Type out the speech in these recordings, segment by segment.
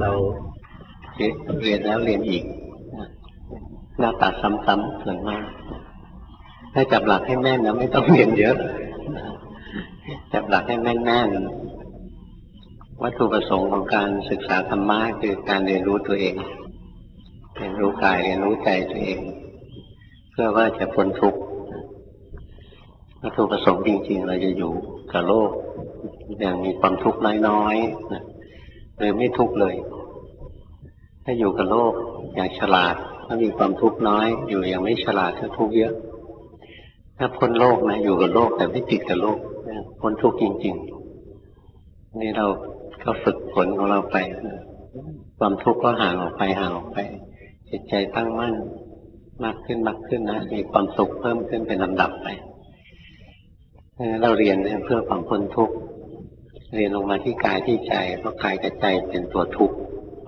เราเรียนแล้วเรียนอีกหน้าตาซ้ำๆส่วนมากถ้าจับหลักให้แม่นนะไม่ต้องเรียนเยอะจับหลักให้แม่นๆวัตถุประสงค์ของการศึกษาธรรมะคือการเรียนรู้ตัวเองเรียนรู้กายเรียนรู้ใจตัวเองเพื่อว่าจะพ้นทุกข์วัตถุประสงค์จริงๆเราจะอยู่กับโลกอย่างมีความทุกข์น้อยๆนะหรือไม่ทุกข์เลยถ้าอยู่กับโลกอย่างฉลาดถ้ามีความทุกข์น้อยอยู่อย่างไม่ฉลาดก็ทุกข์เยอะถ้าพ้นโลกนะอยู่กับโลกแต่ไม่ติดกับโลกพ้นทุกข์จริงๆนี่เราก็ฝึกฝนของเราไปความทุกข์ก็ห่างออกไปจิตใจตั้งมั่นมากขึ้นนะมีความสุขเพิ่มขึ้นเป็นลำดับไปเราเรียนเพื่อความพ้นทุกข์เรียนลงมาที่กายที่ใจเพราะกายกับใจเป็นตัวทุกข์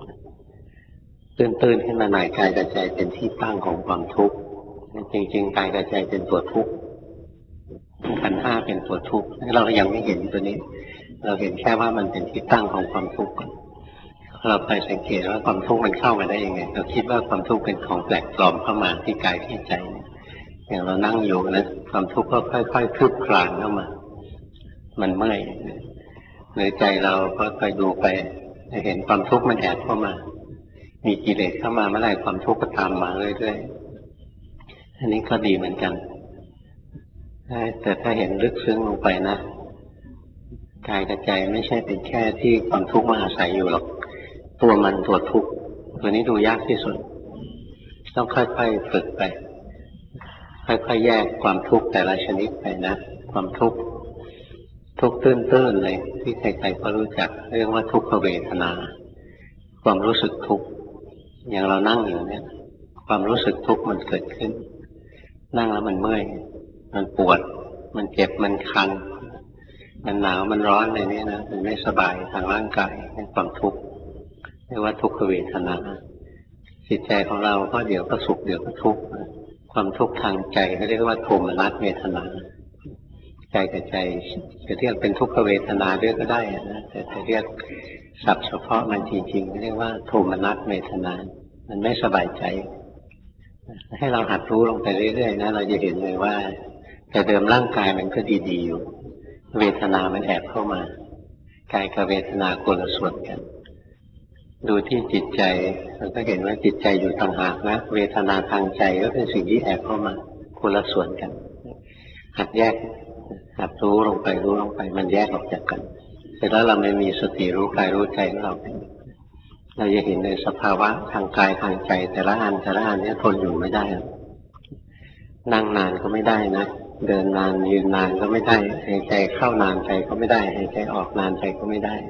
ตื่นขึ้นมาหน่อยกายกับใจเป็นที่ตั้งของความทุกข์จริงๆกายกับใจเป็นตัวทุกข์ขันธ์ห้าเป็นตัวทุกข์เรายังไม่เห็นตัวนี้เราเห็นแค่ว่ามันเป็นที่ตั้งของความทุกข์เราไปสังเกตว่าความทุกข์มันเข้ามาได้ยังไงเราคิดว่าความทุกข์เป็นของแปลกปลอมเข้ามาที่กายที่ใจอย่างเรานั่งอยู่แล้วความทุกข์ก็ค่อยๆคืบคลานเข้ามามันเมื่อยในใจเราก็ค่อยดูไปเห็นความทุกข์มันแอบเข้ามามีกิเลสเข้ามาเมื่อไหร่ความทุกข์ก็ตามมาเรื่อยๆอันนี้ก็ดีเหมือนกันแต่ถ้าเห็นลึกซึ้งลงไปนะกายกับใจไม่ใช่เป็นแค่ที่ความทุกข์มาอาศัยอยู่หรอกตัวมันตัวทุกข์ตัวนี้ดูยากที่สุดต้องค่อยๆฝึกไปค่อยๆแยกความทุกข์แต่ละชนิดไปนะความทุกข์ตื้นๆเลยที่ใครๆก็รู้จักเรียกว่าทุกขเวทนาความรู้สึกทุกข์อย่างเรานั่งอยู่เนี่ยความรู้สึกทุกข์มันเกิดขึ้นนั่งแล้วมันเมื่อยมันปวดมันเจ็บมันคันมันหนาวมันร้อนอะไรเนี่ยนะมันไม่สบายทางร่างกายเป็นความทุกข์เรียกว่าทุกขเวทนาจิตใจของเราก็เดี๋ยวก็สุขเดี๋ยวก็ทุกข์ความทุกข์ทางใจเขาเรียกว่าโทมนัสเวทนาใจกับใจจะเรียกเป็นทุกขเวทนาด้วยก็ได้นะแต่จะเรียกศัพท์เฉพาะมันจริงๆเรียกว่าโทมนัสเวทนามันไม่สบายใจให้เราหัดรู้ลงไปเรื่อยๆนะเราจะเห็นเลยว่าแต่เดิมร่างกายมันก็ดีๆอยู่เวทนามันแอบเข้ามากายกับเวทนาคนละส่วนกันดูที่จิตใจเราก็เห็นว่าจิตใจอยู่ต่างหากนะเวทนาทางใจก็เป็นสิ่งที่แอบเข้ามาคนละส่วนกันหัดแยกหัดรู้ลงไปมันแยกออกจากกันเสร็จแล้วเราไม่มีสติรู้กายรู้ใจของเราเราจะเห็นในสภาวะทางกายทางใจแต่ละอันนี้ทนอยู่ไม่ได้นั่งนานก็ไม่ได้นะเดินนานยืนนานก็ไม่ได้หายใจเข้านานใจก็ไม่ได้หายใจออกนานใจก็ไม่ได้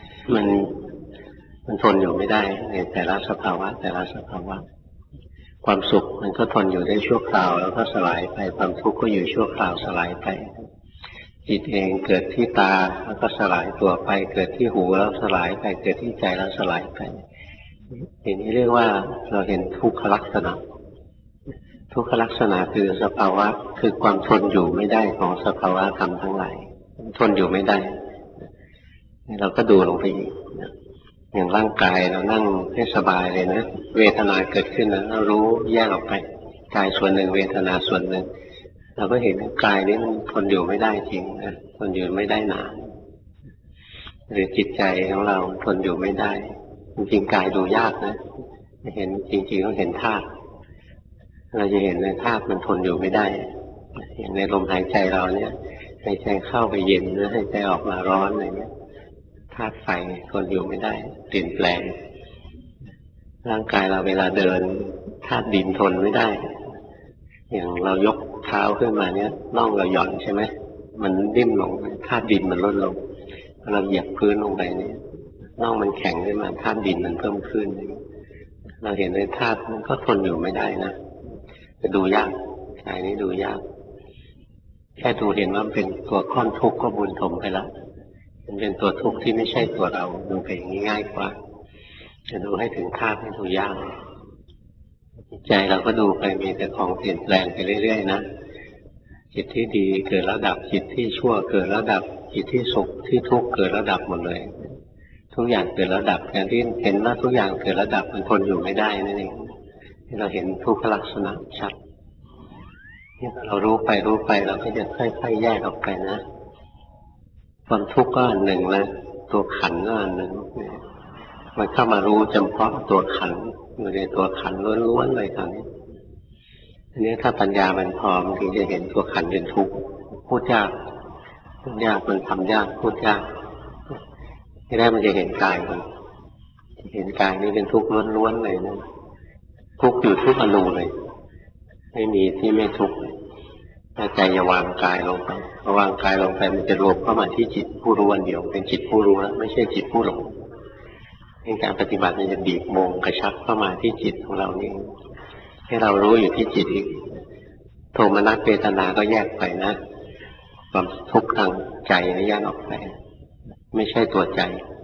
มันทนอยู่ไม่ได้ในแต่ละสภาวะความสุขมันก็ทนอยู่ได้ชั่วคราวแล้วก็สลายไปความทุกข์ก็อยู่ชั่วคราวสลายไปจิตเองเกิดที่ตาแล้วก็สลายตัวไปเกิดที่หูแล้วสลายไปเกิดที่ใจแล้วสลายไปทีนี้เรียกว่าเราเห็นทุกขลักษณะทุกขลักษณะคือสภาวะคือความทนอยู่ไม่ได้ของสภาวะธรรมทั้งหลายทนอยู่ไม่ได้เราก็ดูลงไปอีกอย่างร่างกายเรานั่งให้สบายเลยนะเวทนาเกิดขึ้นนะเรารู้แยกออกไปกายส่วนหนึ่งเวทนาส่วนหนึ่งเราก็เห็นว่ากายนี้มันทนอยู่ไม่ได้จริงนะทนอยู่ไม่ได้นานหรือจิตใจของเราทนอยู่ไม่ได้จริงๆกายดูยากนะเห็นจริงๆต้องเห็นธาตุเราจะเห็นในธาตุมันทนอยู่ไม่ได้อย่างในลมหายใจเราเนี่ยหายใจเข้าไปเย็นหรือหายใจออกมาร้อนอะไรเงี้ยธาตุไฟทนอยู่ไม่ได้เปลี่ยนแปลงร่างกายเราเวลาเดินธาตุดินทนไม่ได้อย่างเรายกเท้าขึ้นมาเนี่ยน่องเราหย่อนใช่ไหมมันดิ่มลงธาตุดินมันลดลงเราเหยียบพื้นลงไปเนี่ยน่องมันแข็งขึ้นมาธาตุดินมันเพิ่มขึ้นเราเห็นในธาตุมันก็ทนอยู่ไม่ได้นะจะดูยากกายนี้ดูยากแค่ดูเห็นว่าเป็นตัวก้อนทุกข์ก็บุญถมไปแล้วมันเป็นตัวทุกข์ที่ไม่ใช่ตัวเราดูไปอย่างนี้ง่ายกว่าจะดูให้ถึงธาตุให้ดูยากใจเราก็ดูไปมีแต่ของเปลี่ยนแปลงไปเรื่อยๆนะจิตที่ดีเกิดแล้วดับจิตที่ชั่วเกิดแล้วดับจิตที่สุขที่ทุกข์เกิดแล้วดับหมดเลยทุกอย่างเกิดแล้วดับอย่างที่เห็นว่าทุกอย่างเกิดแล้วดับมันทนอยู่ไม่ได้นั่นเองที่เราเห็นทุกขลักษณะชัดที่เรารู้ไปเราก็จะค่อยๆแยกออกไปนะความทุกข์ก็อันหนึ่งแล้วตัวขันธ์ก็อันหนึ่งมันเข้ามารู้จำเพาะตัวขันธ์อยู่ในตัวขันธ์ล้วนๆเลยคราวนี้อันนี้ถ้าปัญญามันพอมันถึงจะเห็นตัวขันธ์เป็นทุกข์พูดยากมันทำยากพูดยากที่แรกมันจะเห็นกายมันเห็นกายนี่เป็นทุกข์ล้วนๆเลยนะทุกข์อยู่ทุกอนูเลยไม่มีที่ไม่ทุกข์ถ้าใจอย่าวางกายลงไปพอวางกายลงไปมันจะรวมเข้ามาที่จิตผู้รู้อันเดียวเป็นจิตผู้รู้แล้วไม่ใช่จิตผู้หลงในการปฏิบัติมันจะบีบโมงกระชับเข้ามาที่จิตของเรานี่ให้เรารู้อยู่ที่จิตอีกโทมนัสเวทนาก็แยกไปนะความทุกข์ทางใจแยกออกไปไม่ใช่ตัวใจ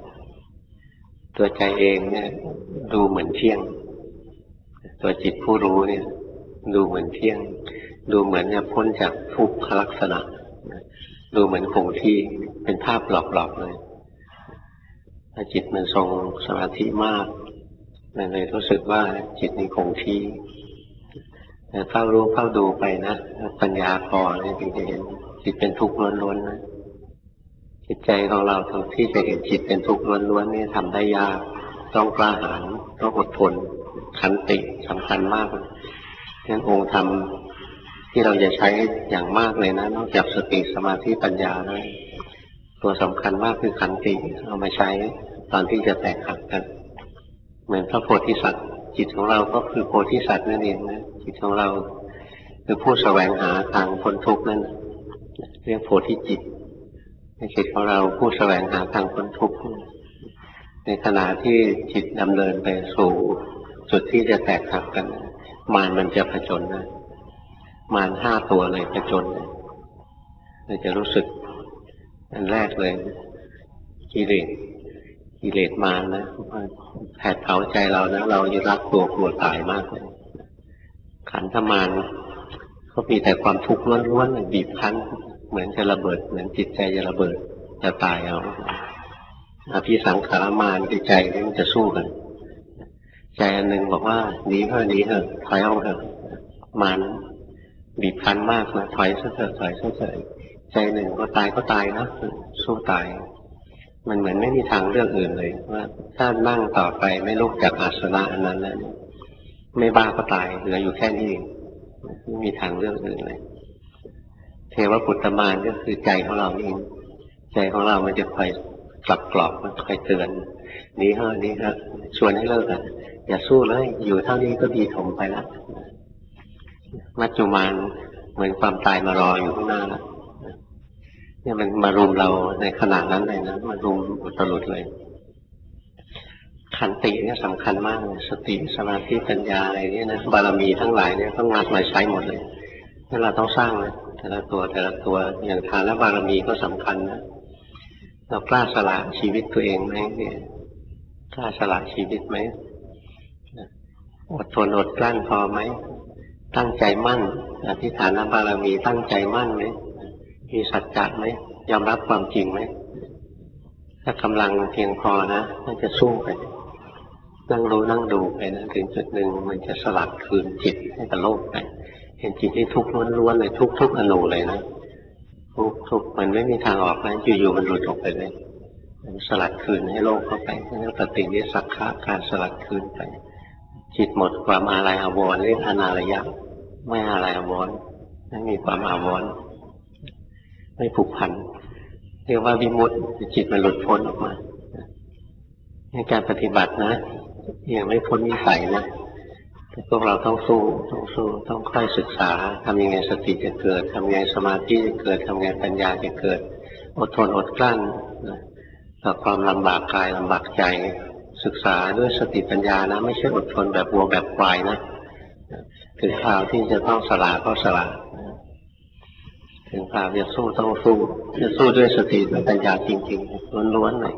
เองเนี่ยดูเหมือนเที่ยงตัวจิตผู้รู้เนี่ยดูเหมือนเที่ยงดูเหมือนจะพ้นจากทุกขลักษณะดูเหมือนคงที่เป็นภาพหลอกๆเลยถ้าจิตมันทรงสมาธิมากมันเลยรู้สึกว่าจิตนี้คงที่แต่เฝ้ารู้เฝ้าดูไปนะปัญญาพอเนี่ยถึงจะเห็นจิตเป็นทุกข์ล้วนๆนะจิตใจของเราที่จะเห็นจิตเป็นทุกข์ล้วนๆนี่ทำได้ยากต้องกล้าหาญต้องอดทนขันติสำคัญมากฉะนั้นองค์ธรรมที่เราจะใช้อย่างมากเลยนะนอกจากสติสมาธิปัญญานะตัวสำคัญมากคือขันติเอามาใช้ตอนที่จะแตกหักกันเหมือนพระโพธิสัตว์จิตของเราก็คือโพธิสัตว์นั่นเองนะจิตของเราคือผู้แสวงหาทางพ้นทุกข์นั่นเรียกโพธิจิตจิตของเราผู้แสวงหาทางพ้นทุกข์ในขณะที่จิตดำเนินไปสู่จุดที่จะแตกหักกันมารมันจะผจญนะมาร5 ตัวเลยผจญเราจะรู้สึกอันแรกเลยกิเลสมารนะแผดเผาใจเรานะเราจะรักตัวกลัวตายมากเลยขันธมารเขามีแต่ความทุกข์ล้วนๆบีบคั้นเหมือนจะระเบิดเหมือนจิตใจจะระเบิดจะตายเอาอภิสังขารมารคือใจนี่มันจะสู้กันใจอันหนึ่งบอกว่าหนีเถอะถอยเอาเถอะมารบีบคั้นมากนะถอยซะเถอะใจหนึ่งก็ตายนะสู้ตายมันเหมือนไม่มีทางเลือกอื่นเลยว่าถ้านั่งต่อไปไม่ลุกจากอาสนะอันนั้นแล้วไม่บ้าก็ตายเหลืออยู่แค่นี้เองไม่มีทางเลือกอื่นเลยเทวปุตตมารก็คือใจของเราเองใจของเรามันจะคอยกลับกรอกมันคอยเตือนนี้เถอะชวนให้เลิกอย่าสู้เลยอยู่เท่านี้ก็ดีถมไปแล้วมัจจุมานเหมือนความตายมารออยู่ข้างหน้าแล้วเนี่ยมันมารุมเราในขณะนั้นเลยนะมารุมอุตรุดเลยขันติเนี่ยสำคัญมากเลยสติสมาธิปัญญาอะไรเนี่ยนะบารมีทั้งหลายเนี่ยต้องงัดมาใช้หมดเลยนั่นเราต้องสร้างนะแต่ละตัวอย่างทานและบารมีก็สำคัญนะเรากล้าสละชีวิตตัวเองไหมเนี่ยกล้าสละชีวิตไหมอดทนอดกลั้นพอไหมตั้งใจมั่นอธิษฐานบารมีตั้งใจมั่นไหมมีสัจจะไหมยอมรับความจริงไหมถ้ากำลังเพียงพอนะมันจะสู้ไปนั่งรู้นั่งดูไปนะถึงจุดหนึ่งมันจะสลัดคืนจิตให้กับโลกไปเห็นจิตที่ทุกข์ล้วนๆเลยทุกอนูเลยนะทุกมันไม่มีทางออกนะอยู่ๆมันหลุดออกไปเลยมันสลัดคืนให้โลกเข้าไปนั่นปฏินิสักขะการสลัดคืนไปจิตหมดความอาลัยอาวรณ์เรียกอนาลยะไม่อาลัยอาวรณ์ไม่มีความอาวรณ์ไม่ผูกพันเรียกว่าวิมุตติจิตมันหลุดพ้นออกมาในการปฏิบัตินะยังไม่พ้นวิสัยนะพวกเราต้องสู้ต้องค่อยศึกษาทำยังไงสติจะเกิดทำยังไงสมาธิจะเกิดทำยังไงปัญญาจะเกิดอดทนอดกลั้นต่อความลำบากกายลำบากใจศึกษาด้วยสติปัญญานะไม่ใช่อดทนแบบวัวแบบควายนะถึงคราวที่จะต้องสละก็สละถึงคราวจะสู้ต้องสู้จะสู้ด้วยสติด้วยปัญญาจริงๆล้วนๆเลย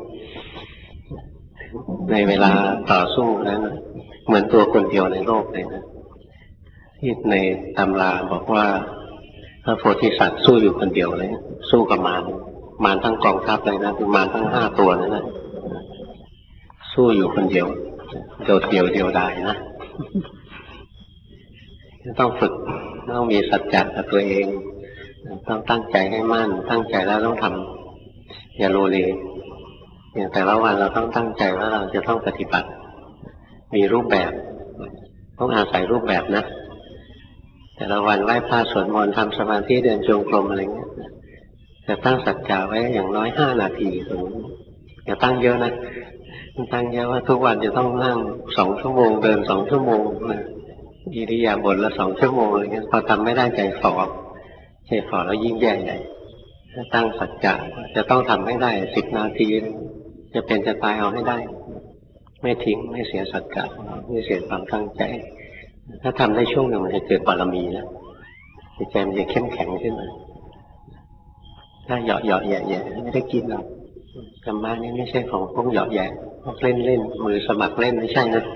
ในเวลาต่อสู้นั้นเหมือนตัวคนเดียวในโลกเลยนะที่ในตำราบอกว่าพระโพธิสัตว์สู้อยู่คนเดียวเลยสู้กับมารทั้งกองทัพเลยนะคือมารทั้ง5 ตัวนั่นแหละสู้อยู่คนเดียวโดดเดี่ยวเดียวดายนะต้องฝึกต้องมีสัจจะกับตัวเองต้องตั้งใจให้มั่นตั้งใจแล้วต้องทำอย่าโลเลอย่างแต่ละวันเราต้องตั้งใจว่าเราจะต้องปฏิบัติมีรูปแบบต้องอาศัยรูปแบบนะแต่ละวันไหว้พระสวดมนต์ทำสมาธิเดินจงกรมอะไรเงี้ยจะตั้งสัจจะไว้อย่างน้อย5 นาทีสมมติอย่าตั้งเยอะนะตั้งเยอะว่าทุกวันจะต้องนั่ง2 ชั่วโมงเดิน2 ชั่วโมงนะอิริยาบถละ2 ชั่วโมงอะไรเงี้ยพอทำไม่ได้ใจฝ่อแล้วยิ่งแย่ใหญ่ตั้งสัจจะจะต้องทำให้ได้10 นาทีจะเป็นจะตายเอาให้ได้ไม่ทิ้งไม่เสียสัจจะไม่เสียความตั้งใจถ้าทำได้ช่วงหนึ่งมันจะเกิดบารมีนะจิตใจมันจะเข้มแข็งขึ้นมาถ้าเหยาะแย่ไม่ได้กินหรอกธรรมะนี่ไม่ใช่ของพวกเหยาะแย่พวกเล่นมือสมัครเล่นไม่ใช่นะ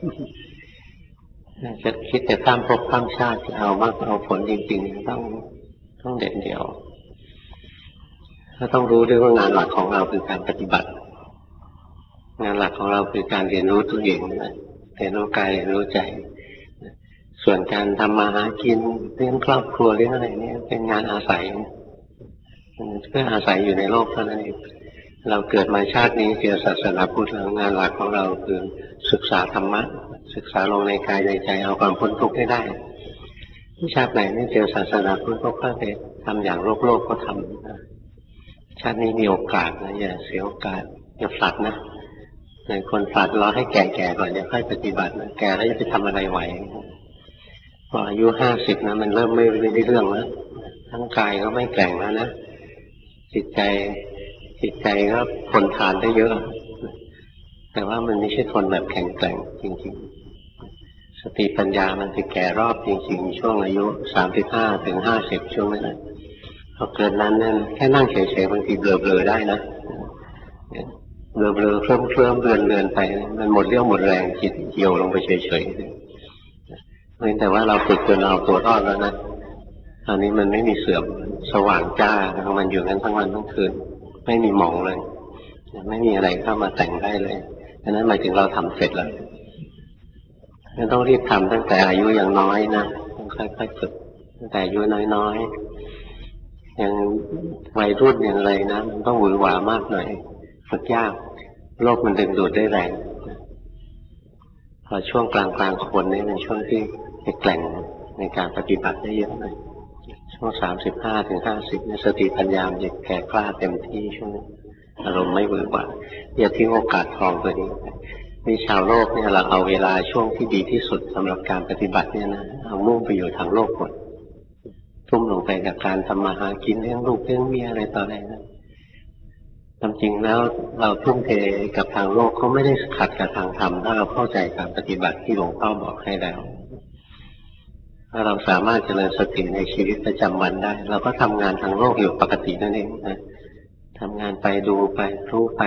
จะคิดแต่ข้ามภพข้ามชาติเอามากเอาผลจริงๆต้องเด่นเดียวถ้าต้องรู้ด้วยว่างานหลักของเราคือการปฏิบัติงานหลักของเราคือการเรียนรู้ตัวเองเรียนรู้กายเรียนรู้ใจส่วนการทำมาหากินเลี้ยงครอบครัวเลี้ยงอะไรเนี่ยเป็นงานอาศัยเพื่ออาศัยอยู่ในโลกเท่านั้นเองเราเกิดมาชาตินี้เจอศาสนาพุทธแล้วงานหลักของเราคือศึกษาธรรมะศึกษาลงในกายในใจเอาความพ้นทุกข์ให้ได้ชาติไหนไม่เจอศาสนาพุทธก็ไปทำอย่างโลกก็ทำชาตินี้มีโอกาสนะอย่าเสียโอกาสอย่าฝลัดนะในคนฝลัดรอให้แก่ๆก่อนอย่าค่อยปฏิบัตินะแก่แล้วจะไปทำอะไรไหวพออายุ50นะมันเริ่มไม่ได้เรื่องแล้วทั้งกายก็ไม่แข็งแล้วนะจิตใจก็ทนทานได้เยอะแต่ว่ามันไม่ใช่ทนแบบแข็งแกร่งจริงๆสติปัญญามันจะแก่รอบจริงๆช่วงอายุ35 ถึง 50ช่วงนั้นพอเกินนั้นนั่นแค่นั่งเฉยๆบางทีเบลอๆได้นะเบลอๆเคลิ้มๆเดือนไปมันหมดเรี่ยวหมดแรงจิตเหี่ยวลงไปเฉยๆแต่ว่าเราฝึกจนเอาตัวรอดแล้วนะตอนนี้มันไม่มีเสื่อมสว่างจ้าของมันอยู่กันทั้งวันทั้งคืนไม่มีหมองเลยไม่มีอะไรเข้ามาแต่งได้เลยฉะนั้นหมายถึงเราทำเสร็จแล้วต้องรีบทำตั้งแต่อายุยังน้อยนะต้องค่อยๆฝึกตั้งแต่อายุน้อยๆยังวัยรุ่นอย่างไรนะมันต้องหวือหวามากหน่อยฝึกยากโลกมันดึงดูดได้แรงพอช่วงกลางๆคนนี่เป็นช่วงที่จะแกร่งในการปฏิบัติได้เยอะเลยช่วง35 ถึง 50เนี่ยสติปัญญาจะแก่กล้าเต็มที่ช่วงอารมณ์ไม่หวือหวาอย่าทิ้งโอกาสทองตัวนี้นี่ชาวโลกเนี่ยเราเอาเวลาช่วงที่ดีที่สุดสำหรับการปฏิบัติเนี่ยนะเอามุ่งไปอยู่ทางโลกหมดทุ่มลงไปกับการทำมาหากินเลี้ยงลูกเลี้ยงเมียอะไรต่ออะไรนะความจริงแล้วเราทุ่มเทกับทางโลกเขาไม่ได้ขัดกับทางธรรมถ้าเราเข้าใจการปฏิบัติที่หลวงพ่อบอกให้แล้วถ้าเราสามารถเจริญสติในชีวิตประจำวันได้เราก็ทำงานทางโลกอยู่ปกตินั่นเองนะทำงานไปดูไปรู้ไป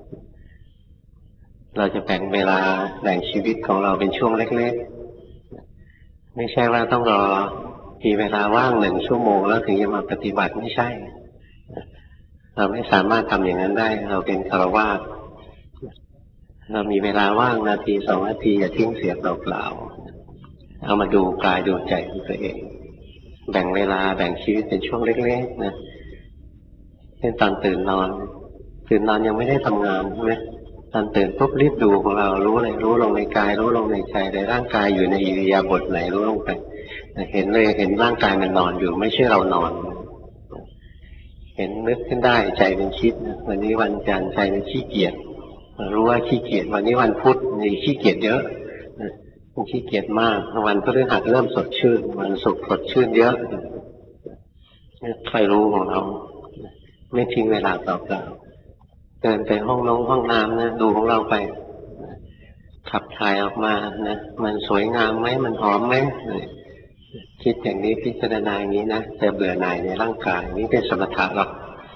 เราจะแบ่งเวลาแบ่งชีวิตของเราเป็นช่วงเล็กๆไม่ใช่ว่าต้องรอมีเวลาว่าง1 ชั่วโมงแล้วถึงจะมาปฏิบัติไม่ใช่เราไม่สามารถทำอย่างนั้นได้เราเป็นฆราวาสเรามีเวลาว่างนาที2 นาทีอย่าทิ้งเสียเปล่าๆเอามาดูกายดูใจของตัวเองแบ่งเวลาแบ่งชีวิตเป็นช่วงเล็กๆนะเช่นตอนตื่นนอนยังไม่ได้ทำงานใช่ไหมตอนตื่นปุ๊บรีบดูของเรารู้เลยรู้ลงในกายรู้ลงในใจในร่างกายอยู่ในอิริยาบถไหนรู้ลงไปเห็นเลยเห็นร่างกายมันนอนอยู่ไม่ใช่เรานอนเห็นนึกขึ้นได้ใจเป็นคิดวันนี้วันจันทร์ใจเป็นขี้เกียจรู้ว่าขี้เกียจวันนี้วันพุธมีขี้เกียจเยอะมันขี้เกียจมากวันพฤหัสเริ่มสดชื่นวันศุกร์สดชื่นเยอะใครรู้ของเราไม่ทิ้งเวลาเปล่าๆเดินไปห้องน้ำนะดูของเราไปขับถ่ายออกมานะมันสวยงามไหมมันหอมไหมคิดอย่างนี้พิจารณาอย่างนี้นะจะเบื่อหน่ายในร่างกายนี่เป็นสมถะหรอก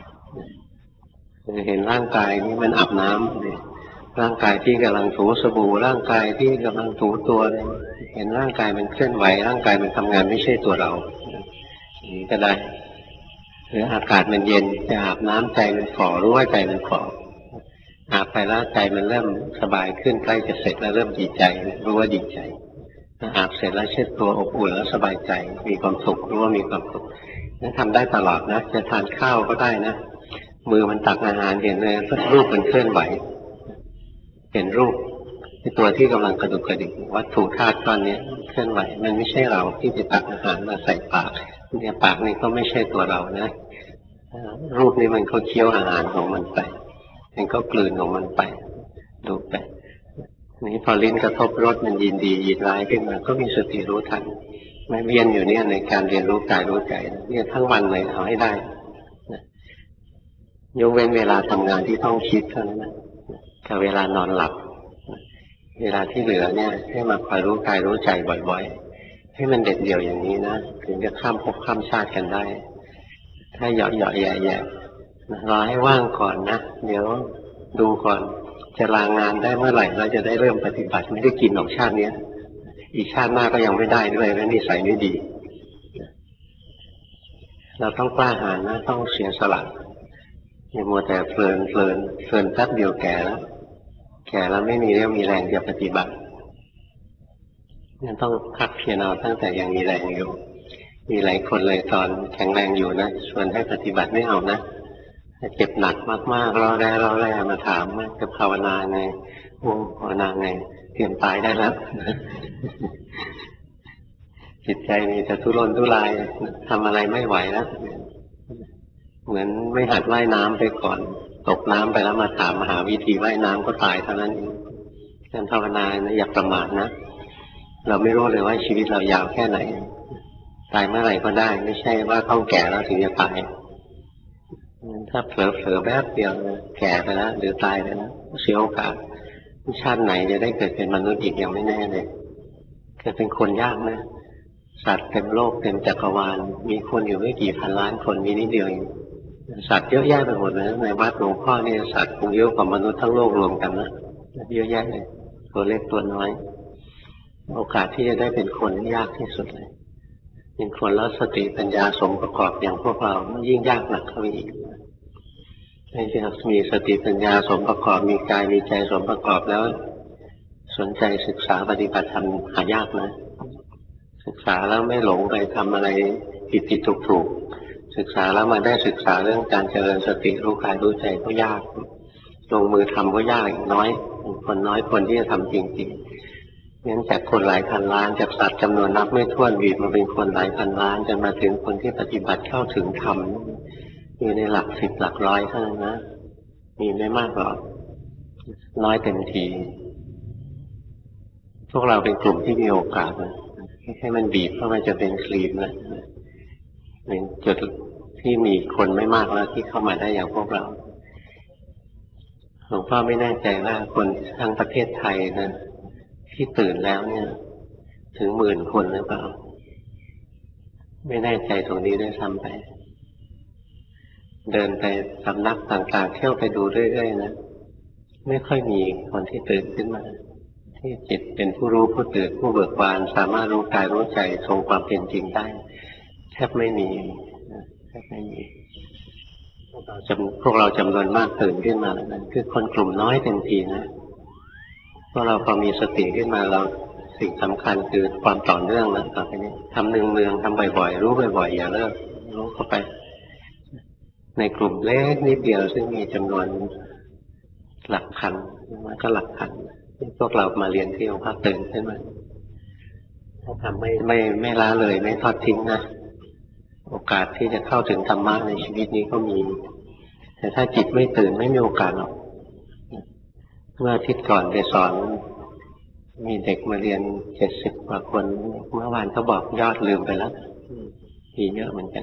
เห็นร่างกายนี้มันอาบน้ำร่างกายที่กำลังถูสบู่ร่างกายที่กำลังถูตัวเห็นร่างกายมันเคลื่อนไหวร่างกายมันทำงานไม่ใช่ตัวเราอย่างนี้ก็ได้หรืออากาศมันเย็นจะอาบน้ำใจมันฝ่อรู้ว่าใจมันฝ่ออาบไปแล้วใจมันเริ่มสบายขึ้นใกล้จะเสร็จแล้วเริ่มดีใจรู้ว่าดีใจอาบเสร็จแล้วเช็ดตัวอบอุ่นแล้วสบายใจมีความสุขรู้ว่ามีความสุขนั่นทำได้ตลอดนะจะทานข้าวก็ได้นะมือมันตักอาหารเห็นเลยรูปมันเคลื่อนไหวเห็นรูปที่ตัวที่กำลังกระดุกกระดิกวัตถุธาตุก้อนนี้เคลื่อนไหวมันไม่ใช่เราที่ไปตักอาหารมาใส่ปากเนี่ยปากนี่ก็ไม่ใช่ตัวเรานะรูปนี้มันก็เคี้ยวอาหารของมันไปมันก็กลืนของมันไปดูไปนี่พอลิ้นกระทบรสมันยินดียินร้ายขึ้นมาก็มีสติรู้ทันไม่เวียนอยู่เนี่ยในการเรียนรู้กายรู้ใจเนี่ยทั้งวันเลยเอาให้ได้ยกเว้นเวลาทำงานที่ต้องคิดเท่านั้นนะกับเวลานอนหลับเวลาที่เหลือเนี่ยให้มาคอยรู้กายรู้ใจบ่อยๆให้มันเด็ดเดี่ยวอย่างนี้นะถึงจะข้ามภพข้ามชาติกันได้ถ้าเหยาะแย่รอให้ว่างก่อนนะเดี๋ยวดูก่อนจะลางานได้เมื่อไหร่เราจะได้เริ่มปฏิบัติไม่ได้กินหรอกชาตินี้อีกชาติหน้าก็ยังไม่ได้ด้วยและนิสัยไม่ดีเราต้องกล้าหาญนะต้องเสียสละอย่ามัวแต่เพลินแป๊บเดียวแก่แล้วไม่มีเรี่ยวมีแรงจะปฏิบัตินั่นต้องพักเพียรเอาตั้งแต่ยังมีแรงอยู่มีหลายคนเลยตอนแข็งแรงอยู่นะชวนให้ปฏิบัติไม่เอานะเจ็บหนักมากๆรอแรมาถามว่าจะภาวนาไงภาวนาไงเตรียมตายได้แล้วจิตใจมีแต่ทุรนทุรายทำอะไรไม่ไหวแล้วเหมือนไม่หัดว่ายน้ำไปก่อนตกน้ำไปแล้วมาถามหาวิธีว่ายน้ำก็ตายเท่านั้นเองการภาวนานะอย่าประมาทนะเราไม่รู้เลยว่าชีวิตเรายาวแค่ไหนตายเมื่อไหร่ก็ได้ไม่ใช่ว่าต้องแก่แล้วถึงจะตายถ้าเผลอแป๊บเดียวแก่ไปแล้วหรือตายไปแล้วเสียโอกาสชาติไหนจะได้เกิดเป็นมนุษย์อีกยังไม่แน่เลยเกิดเป็นคนยากนะสัตว์เต็มโลกเต็มจักรวาลมีคนอยู่ไม่กี่พันล้านคนมีนิดเดียวเองสัตว์เยอะแยะไปหมดเลยในวัดหลวงพ่อเนี่ยสัตว์คงเยอะกว่ามนุษย์ทั้งโลกรวมกันนะเยอะแยะเลยตัวเล็กตัวน้อยโอกาสที่จะได้เป็นคนยากที่สุดเลยเป็นคนแล้วสติปัญญาสมประกอบอย่างพวกเรายิ่งยากหนักเข้าไปอีกให้มีสติปัญญาสมประกอบมีกายมีใจสมประกอบแล้วสนใจศึกษาปฏิบัติธรรมหายากนะศึกษาแล้วไม่หลงไปทำอะไรผิดถูกศึกษาแล้วมาได้ศึกษาเรื่องการเจริญสติรู้กายรู้ใจก็ยากลงมือทำก็ยากน้อยคนที่จะทำจริงๆงั้นจากคนหลายพันล้านจากสัตว์จำนวนนับไม่ถ้วนบีบมาเป็นคนหลายพันล้านจนมาถึงคนที่ปฏิบัติเข้าถึงธรรมอยู่ในหลักสิบหลักร้อยเท่านั้นนะมีไม่มากหรอกน้อยเต็มทีพวกเราเป็นกลุ่มที่มีโอกาสนะให้มันบีบเข้ามาจะเป็นคลีนนะเป็นจุดที่มีคนไม่มากแล้วที่เข้ามาได้อย่างพวกเราหลวงพ่อไม่แน่ใจว่าคนทั้งประเทศไทยนะที่ตื่นแล้วเนี่ยถึง10,000 คนหรือเปล่าไม่แน่ใจตรงนี้ด้วยซ้ำไปเดินไปสำนักต่างๆเที่ยวไปดูเรื่อยๆนะไม่ค่อยมีคนที่ตื่นขึ้นมาที่จิตเป็นผู้รู้ผู้ตื่นผู้เบิกบานสามารถรู้กายรู้ใจทรงความเป็นจริงได้แทบไม่มีพวกเราจำนวนมากตื่นขึ้นมาแล้วนั่นคือคนกลุ่มน้อยเต็มทีนะพวกเราพอมีสติขึ้นมาเราสิ่งสำคัญคือความต่อเนื่องนะต่อไปนี้ทำเนืองๆทำบ่อยๆรู้บ่อยๆอย่าเลิกรู้เข้าไปในกลุ่มเล็กนิดเดียวซึ่งมีจำนวนหลักพันมันก็หลักพันพวกเรามาเรียนที่หลวงพ่อตื่นขึ้นมาถ้าทำไม่ละเลยไม่ทอดทิ้งนะโอกาสที่จะเข้าถึงธรรมะในชีวิตนี้ก็มีแต่ถ้าจิตไม่ตื่นไม่มีโอกาสหรอกเมื่ออาทิตย์ก่อนไปสอนมีเด็กมาเรียน70 กว่าคนเมื่อวานเขาบอกยอดลืมไปแล้วมีเยอะเหมือนกัน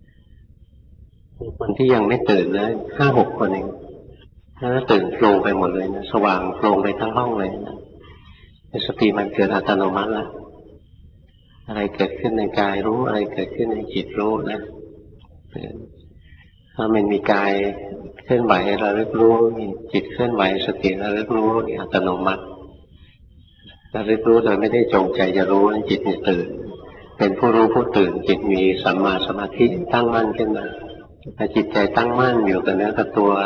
คนที่ยังไม่ตื่นเลย5-6 คนเองถ้าตื่นโปร่งไปหมดเลยนะสว่างโปร่งไปทั้งห้องเลยนะสติมันเกิดอัตโนมัติแล้วอะไรเกิดขึ้นในกายรู้อะไรเกิดขึ้นในจิตรู้นะถ้ามันมีกายเคลื่อนไหวเราเรียกรู้มีจิตเคลื่อนไหวสติเราเรียกรู้อัตโนมัติเราเรียกรู้โดยไม่ได้จงใจจะรู้จิตมีตื่นเป็นผู้รู้ผู้ตื่นจิตมีสัมมาสมาธิตั้งมั่นขึ้นมาถ้าจิตใจตั้งมั่นอยู่กับเนื้อกับตัว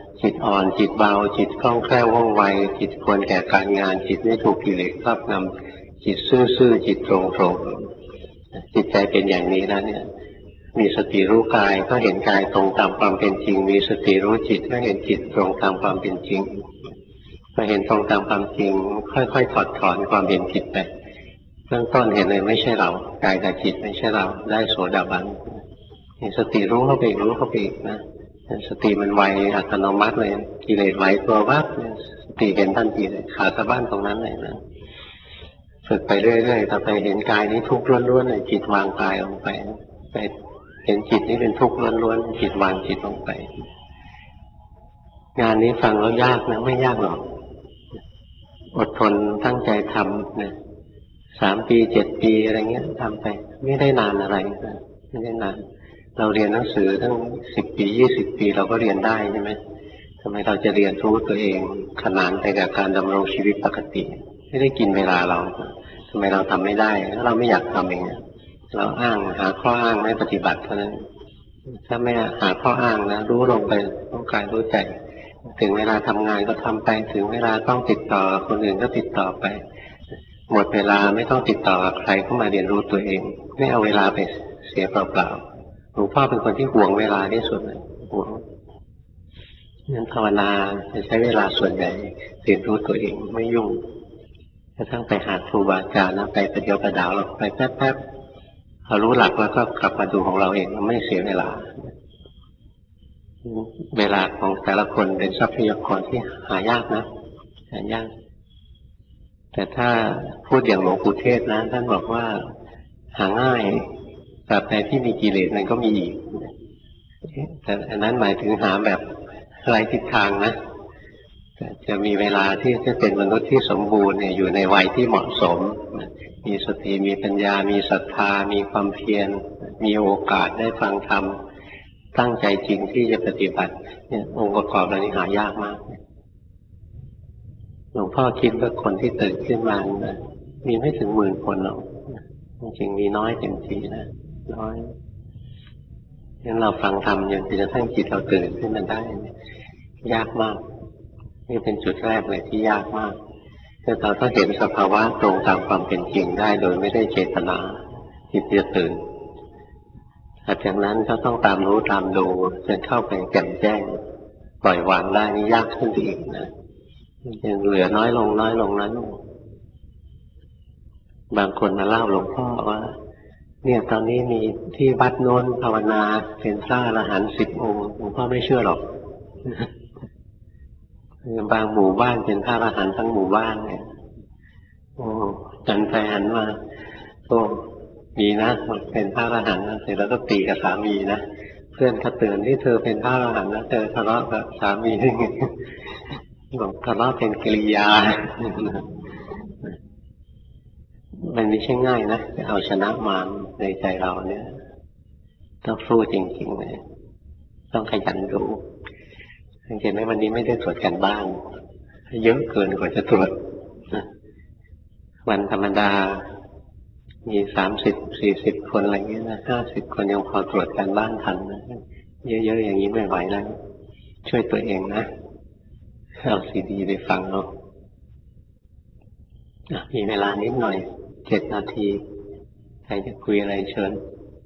จิตอ่อนจิตเบาจิตคล่องแคล่วว่องไวจิตควรแก่การงานจิตไม่ถูกกิเลสครอบงำจิตซื่อๆจิตตรงๆจิตใจเป็นอย่างนี้แล้วเนี่ยมีสติรู้กายก็เห็นกายตรงตามความเป็นจริงมีสติรู้จิตก็เห็นจิตตรงตามความเป็นจริงพอเห็นตรงตามความจริงค่อยๆถอดถอนความเห็นผิดไปเบื้องต้นเห็นเลยไม่ใช่เรากายกับจิตไม่ใช่เราได้โสดาบันเห็นสติรู้เข้าไปอีกรู้เข้าไปอีกนะสติมันไวอัตโนมัติเลยกิเลสไหวตัววับสติเห็นทันทีเลยขาดสะบั้นตรงนั้นเลยนะฝึกไปเรื่อยๆต่อไปเห็นกายนี้ทุกข์ล้วนๆเลยจิตวางกายลงไปเห็นจิตนี้เป็นทุกข์ล้วนๆจิตวางจิตลงไปงานนี้ฟังแล้วยากนะไม่ยากหรอกอดทนตั้งใจทำนะ3 ปี 7 ปีอะไรเงี้ยทำไปไม่ได้นานอะไรนะไม่ได้นานเราเรียนหนังสือตั้ง10 ปี20 ปีเราก็เรียนได้ใช่ไหมทำไมเราจะเรียนรู้ตัวเองขนานไปกับการดำรงชีวิตปกติไม่ได้กินเวลาเราทำไมเราทำไม่ได้เราไม่อยากทำเองเราอ้างหาข้ออ้างไม่ปฏิบัติเท่านั้นถ้าไม่หาข้ออ้างนะรู้ลงไปต้องการรู้ใจถึงเวลาทำงานก็ทำไปถึงเวลาต้องติดต่อคนอื่นก็ติดต่อไปหมดเวลาไม่ต้องติดต่อใครเข้ามาเรียนรู้ตัวเองไม่เอาเวลาไปเสียเปล่าๆหลวงพ่อเป็นคนที่ห่วงเวลาที่สุดเลยห่วงงั้นภาวนาจะใช้เวลาส่วนใหญ่เรียนรู้ตัวเองไม่ยุ่งกระทั่งไปหาครูบาอาจารย์นะไปประเดี๋ยวประดาวเราไปแป๊บๆพอรู้หลักแล้วก็กลับมาดูของเราเองไม่เสียเวลาเวลาของแต่ละคนเป็นทรัพยากรที่หายากนะหายากแต่ถ้าพูดอย่างหลวงปู่เทศนะท่านบอกว่าหาง่ายแต่ในที่มีกิเลสมันก็มีอีกแต่อันนั้นหมายถึงหาแบบไร้ทิศทางนะจะมีเวลาที่จะเป็นมนุษย์ที่สมบูรณ์เนี่ยอยู่ในวัยที่เหมาะสมมีสติมีปัญญามีศรัทธามีความเพียรมีโอกาสได้ฟังธรรมตั้งใจจริงที่จะปฏิบัติเนี่ยองค์ประกอบเหล่านี้หายากมากหลวงพ่อคิดว่าคนที่ตื่นขึ้นมานะมีไม่ถึง10,000 คนหรอกจริงๆมีน้อยเต็มทีนะน้อยงั้นเราฟังธรรมอย่างที่จะทั้งจิตเราตื่นขึ้นมาได้ยากมากนี่เป็นจุดแรกเลยที่ยากมากแต่เราต้องเห็นสภาวะตรงตามความเป็นจริงได้โดยไม่ได้เจตนาจิตจะตื่นถัดจากนั้นก็ต้องตามรู้ตามดูจนเข้าไปแจ่มแจ้งปล่อยวางได้นี่ยากขึ้นอีกนะยังเหลือน้อยลงน้อยลงนั้นบางคนมาเล่าหลวงพ่อว่าเนี่ยตอนนี้มีที่วัดโน้นภาวนาเป็นพระอรหันต์10 องค์หลวงพ่อไม่เชื่อหรอกบางหมู่บ้านเป็นพระอรหันต์ทั้งหมู่บ้านเนี่ยโอ้หันไปหันมาโอ้มีนะเป็นพระอรหันต์เสร็จแล้วก็ตีกับสามีนะเพื่อนเขาเตือนที่เธอเป็นพระอรหันต์นะเธอทะเลาะกับสามีได้ไงบอกทะเลาะเป็นกิริยามันไม่ใช่ง่ายนะจะเอาชนะมารในใจเราเนี่ยต้องสู้จริงๆเลยต้องขยันดูสังเกตไหมวันนี้ไม่ได้ตรวจกันบ้านเยอะเกินกว่าจะตรวจวันธรรมดามี30-40 คนอะไรเงี้ยนะ50 คนยังพอตรวจกันบ้านทันนะเยอะๆอย่างนี้ไม่ไหวแล้วช่วยตัวเองนะเอาซีดีไปฟังเนาะมีเวลานิดหน่อย7 นาทีใครจะคุยอะไรเชิญ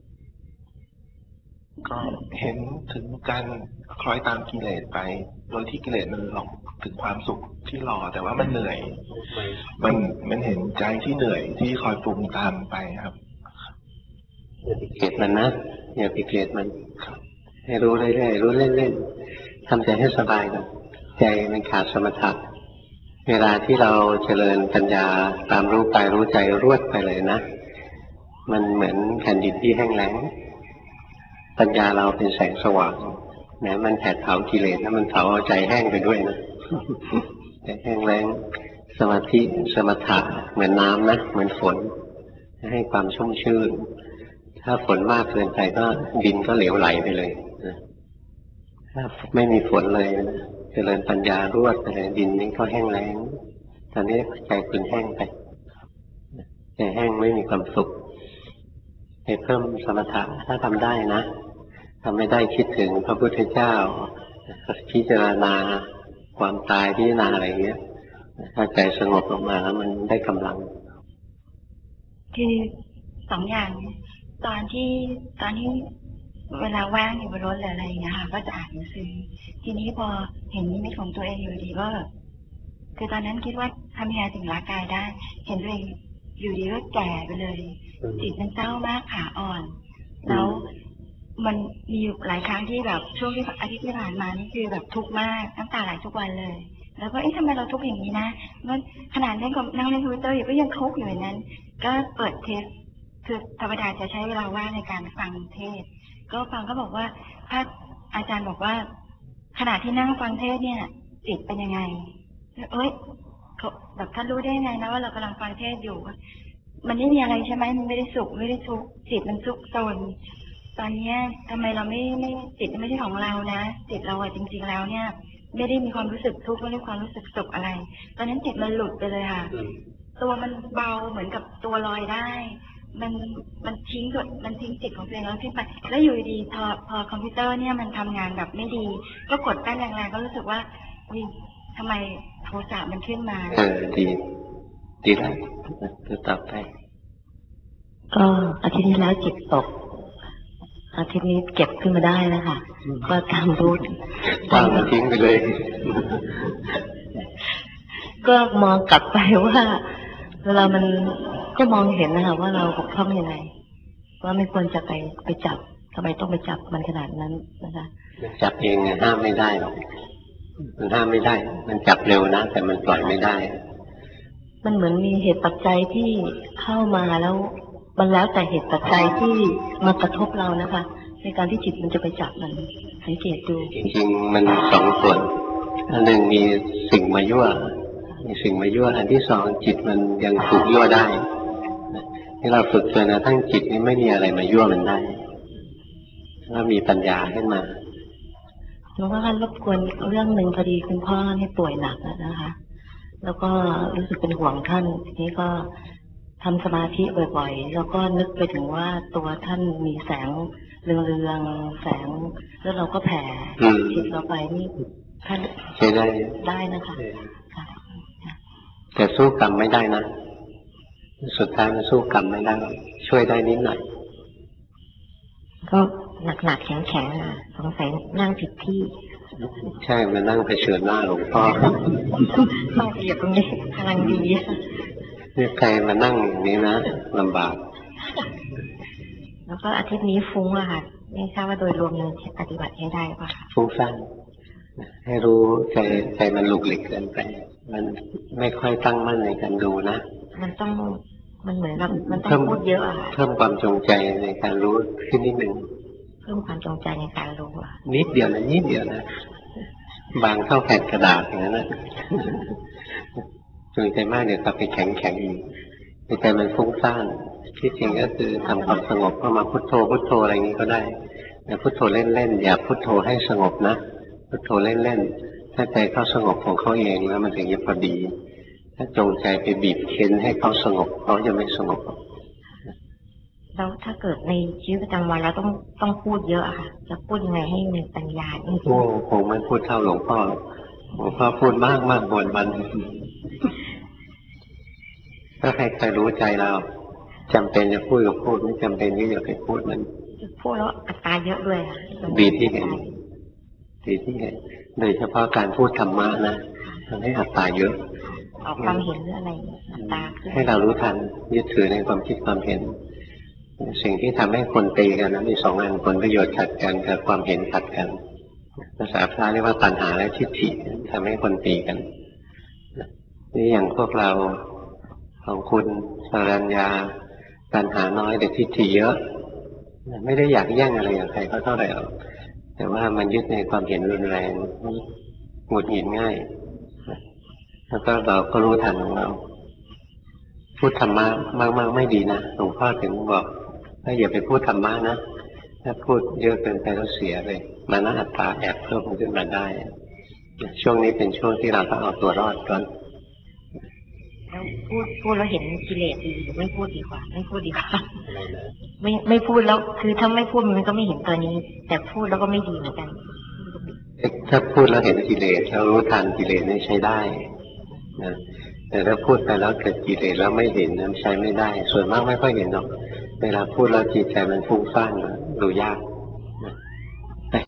ก็เห็นถึงการคล้อยตามกิเลสไปโดยที่กิเลสมันหลอกถึงความสุขที่รอแต่ว่ามันเหนื่อยมันเห็นใจที่เหนื่อยที่คอยปรุงตามไปครับอย่าไปเกลียดมันนะอย่าไปเกลียดมันให้รู้เรื่อยๆรู้เล่นๆทำใจให้สบายก่อนใจมันขาดสมถะเวลาที่เราเจริญปัญญาตามรู้กายรู้ใจรวดไปเลยนะมันเหมือนแผ่นดินที่แห้งแล้งปัญญาเราเป็นแสงสว่างนะมันแผดเผากิเลสนะมันเผาเอาใจแห้งไปด้วยนะใจแห้งแล้งสมาธิสมถะเหมือนน้ำนะเหมือนฝนให้ความชุ่มชื่นถ้าฝนมากเกินไปก็ดินก็เหลวไหลไปเลยถ้าไม่มีฝนเลยนะเจริญปัญญารวดไปเลยดินนี้ก็แห้งแล้งตอนนี้ใจคุณแห้งไปใจแห้งไม่มีความสุขให้เพิ่มสมถะถ้าทำได้นะทำไม่ได้คิดถึงพระพุทธเจ้าพิจารณาความตายพิจารณาอะไรเงี้ยถ้าใจสงบลงมาแล้วมันได้กำลังคือสองอย่างตอนที่เวลาว่างอยู่บนรถหรืออะไรอย่างเงี้ยค่ะก็จะอ่านหนังสือทีนี้พอเห็นนิมิตของตัวเองอยู่ดีก็คือตอนนั้นคิดว่าทำยังไงถึงละกายได้ เห็นตัวเองอยู่ดีก็แก่ไปเลยจิตมันเศร้ามากขาอ่อนแล้วมันมีอยู่หลายครั้งที่แบบช่วงที่อาทิตย์ที่ผ่านมานี่คือแบบทุกข์มากน้ำตาไหลทุกวันเลยแล้วก็ทำไมเราทุกข์อย่างนี้นะมันขนาดนั่งเล่นคอมพิวเตอร์อยู่ก็ยังทุกข์อยู่อย่างนั้นก็เปิดเทปคือธรรมดาจะใช้เวลาว่างในการฟังเทศก็ฟังก็บอกว่าถ้าอาจารย์บอกว่าขณะที่นั่งฟังเทศเนี่ยจิตเป็นยังไงแบบท่านรู้ได้ไงนะว่าเรากำลังฟังเทศอยู่มันไม่มีอะไรใช่ไหมมันไม่ได้สุขไม่ได้ทุกข์จิตมันซุกซนตอนนี้ทำไมเราไม่จิตไม่ใช่ของเรานะจิตเราจริงๆแล้วเนี่ยไม่ได้มีความรู้สึกทุกข์ไม่ได้ความรู้สึกสุขอะไรตอนนั้นจิตมันหลุดไปเลยค่ะตัวมันเบาเหมือนกับตัวลอยได้มันทิ้งจิตของตัวเองแล้วขึ้นไปแล้วอยู่ดีพอคอมพิวเตอร์เนี่ยมันทำงานแบบไม่ดีก็กดแป้นแรงๆก็รู้สึกว่าทำไมโทสะมันขึ้นมาดีแล้วจะต่อไปก็อาทิตย์ที่แล้วจิตตกอาทิตย์นี้เก็บขึ้นมาได้แล้วค่ะก็ตามรู้วางทิ้งไปเลยก็มองกลับไปว่าเวลามันก็มองเห็นนะคะว่าเราบกพร่องยังไงว่าไม่ควรจะไปจับทำไมต้องไปจับมันขนาดนั้นนะคะจับเองห้ามไม่ได้หรอกมันห้ามไม่ได้มันจับเร็วนะแต่มันปล่อยไม่ได้มันเหมือนมีเหตุปัจจัยที่เข้ามาแล้วมันแล้วแต่เหตุปัจจัยที่มากระทบเรานะคะในการที่จิตมันจะไปจับมันสังเกตดูจริงๆมันสองส่วนอันหนึ่งมีสิ่งมายั่วอันที่สองจิตมันยังถูกยั่วได้ที่เราฝึกจนกระทั่งจิตนี้ไม่มีอะไรมายั่วมันได้ถ้ามีปัญญาขึ้นมาหลวงพ่อคะรบกวนเรื่องหนึ่งพอดีคุณพ่อให้ป่วยหนักนะคะแล้วก็รู้สึกเป็นห่วงท่านทีนี้ก็ทำสมาธิบ่อยๆแล้วก็นึกไปถึงว่าตัวท่านมีแสงเรืองๆแสงแล้วเราก็แผ่จิตเราไปนี่ท่านใช้ได้นะคะแต่สู้กรรมไม่ได้นะสุดท้ายมันสู้กรรมไม่ได้ช่วยได้นิดหน่อยก็หนักๆแข็งๆสงสัยนั่งผิดที่ใช่มันนั่งเผชิญหน้าหลวงพ่อต้องเหยียบตรงนี้พลังดีนี่ใครมานั่งอย่างนี้นะลำบากแล้วก็อาทิตย์นี้ฟุ้งอะค่ะไม่ทราบว่าโดยรวมเลยปฏิบัติให้ได้ป่ะคะฟุ้งซ่านให้รู้ใจมันหลุกหลิกเกินไปมันไม่ค่อยตั้งมั่นในการดูนะมันเหมือนกับมันต้องพูดเยอะอะเพิ่มความจงใจในการรู้ขึ้นนิดนึงเพิ่มความจงใจในการรู้อะนิดเดียวนะบางเท่าแผ่นกระดาษอย่างนั้นนะจงใจมากเดี๋ยวกลับไปแข็งอีกใจมันฟุ้งซ่านที่จริงก็คือทำความสงบเข้ามาพุทโธอะไรอย่างนี้ก็ได้แต่พุทโธเล่นๆอย่าพุทโธให้สงบนะพุทโธเล่นๆถ้าใจเขาสงบของเขาเองแล้วมันถึงจะพอดีถ้าจงใจไปบีบเค้นให้เขาสงบเขาจะไม่สงบแล้วถ้าเกิดในชีวิตประจำวันเราต้องพูดเยอะค่ะจะพูดยังไงให้มีปัญญาโอ้ผมไม่พูดเท่าหลวงพ่อพูดมากบ่นวันถ้าใครรู้ใจเราจำเป็นจะพูดก็พูดไม่จำเป็นก็อย่าไปพูดมันพูดแล้วอัตราเยอะด้วยดีที่เห็นโดยเฉพาะการพูดธรรมะนะทำให้อัตตาเยอะออกความเห็นหรืออะไรอัตตาให้เรารู้ทันยึดถือในความคิดความเห็นสิ่งที่ทำให้คนตีกันนะมีสองอันผลประโยชน์ขัดกันกับความเห็นขัดกันภาษาพระเรียกว่าตัณหาและทิฏฐิทำให้คนตีกันนี่อย่างพวกเราของคุณสรัญญาตัณหาน้อยแต่ทิฏฐิเยอะไม่ได้อยากแย่งอะไรกับใครก็เท่าไหร่หรอกแต่ว่ามันยึดในความเห็นรุนแรงหงุดหงิดง่ายแล้วก็เราก็รู้ทันของเราพูดธรรมะมากๆไม่ดีนะหลวงพ่อถึงบอกว่าอย่าไปพูดธรรมะนะถ้าพูดเยอะเกินไปแล้วเสียเลยมานะอัตตาแอบเพิ่มขึ้นมาได้ช่วงนี้เป็นช่วงที่เราต้องเอาตัวรอดก่อนแล้วพูดแล้วเห็นกิเลสดีหรือไม่พูดดีกว่าไม่พูดดีกว่าไม่พูดแล้วคือถ้าไม่พูดมันก็ไม่เห็นตัวนี้แต่พูดแล้วก็ไม่ดีเหมือนกันถ้าพูดแล้วเห็นกิเลสแล้วรู้ทันกิเลสนี่ใช้ได้นะแต่ถ้าพูดไปแล้วเกิดกิเลสแล้วไม่เห็นนั้นใช้ไม่ได้ส่วนมากไม่ค่อยเห็นหรอกเวลาพูดแล้วจิตใจมันฟุ้งซ่านดูยาก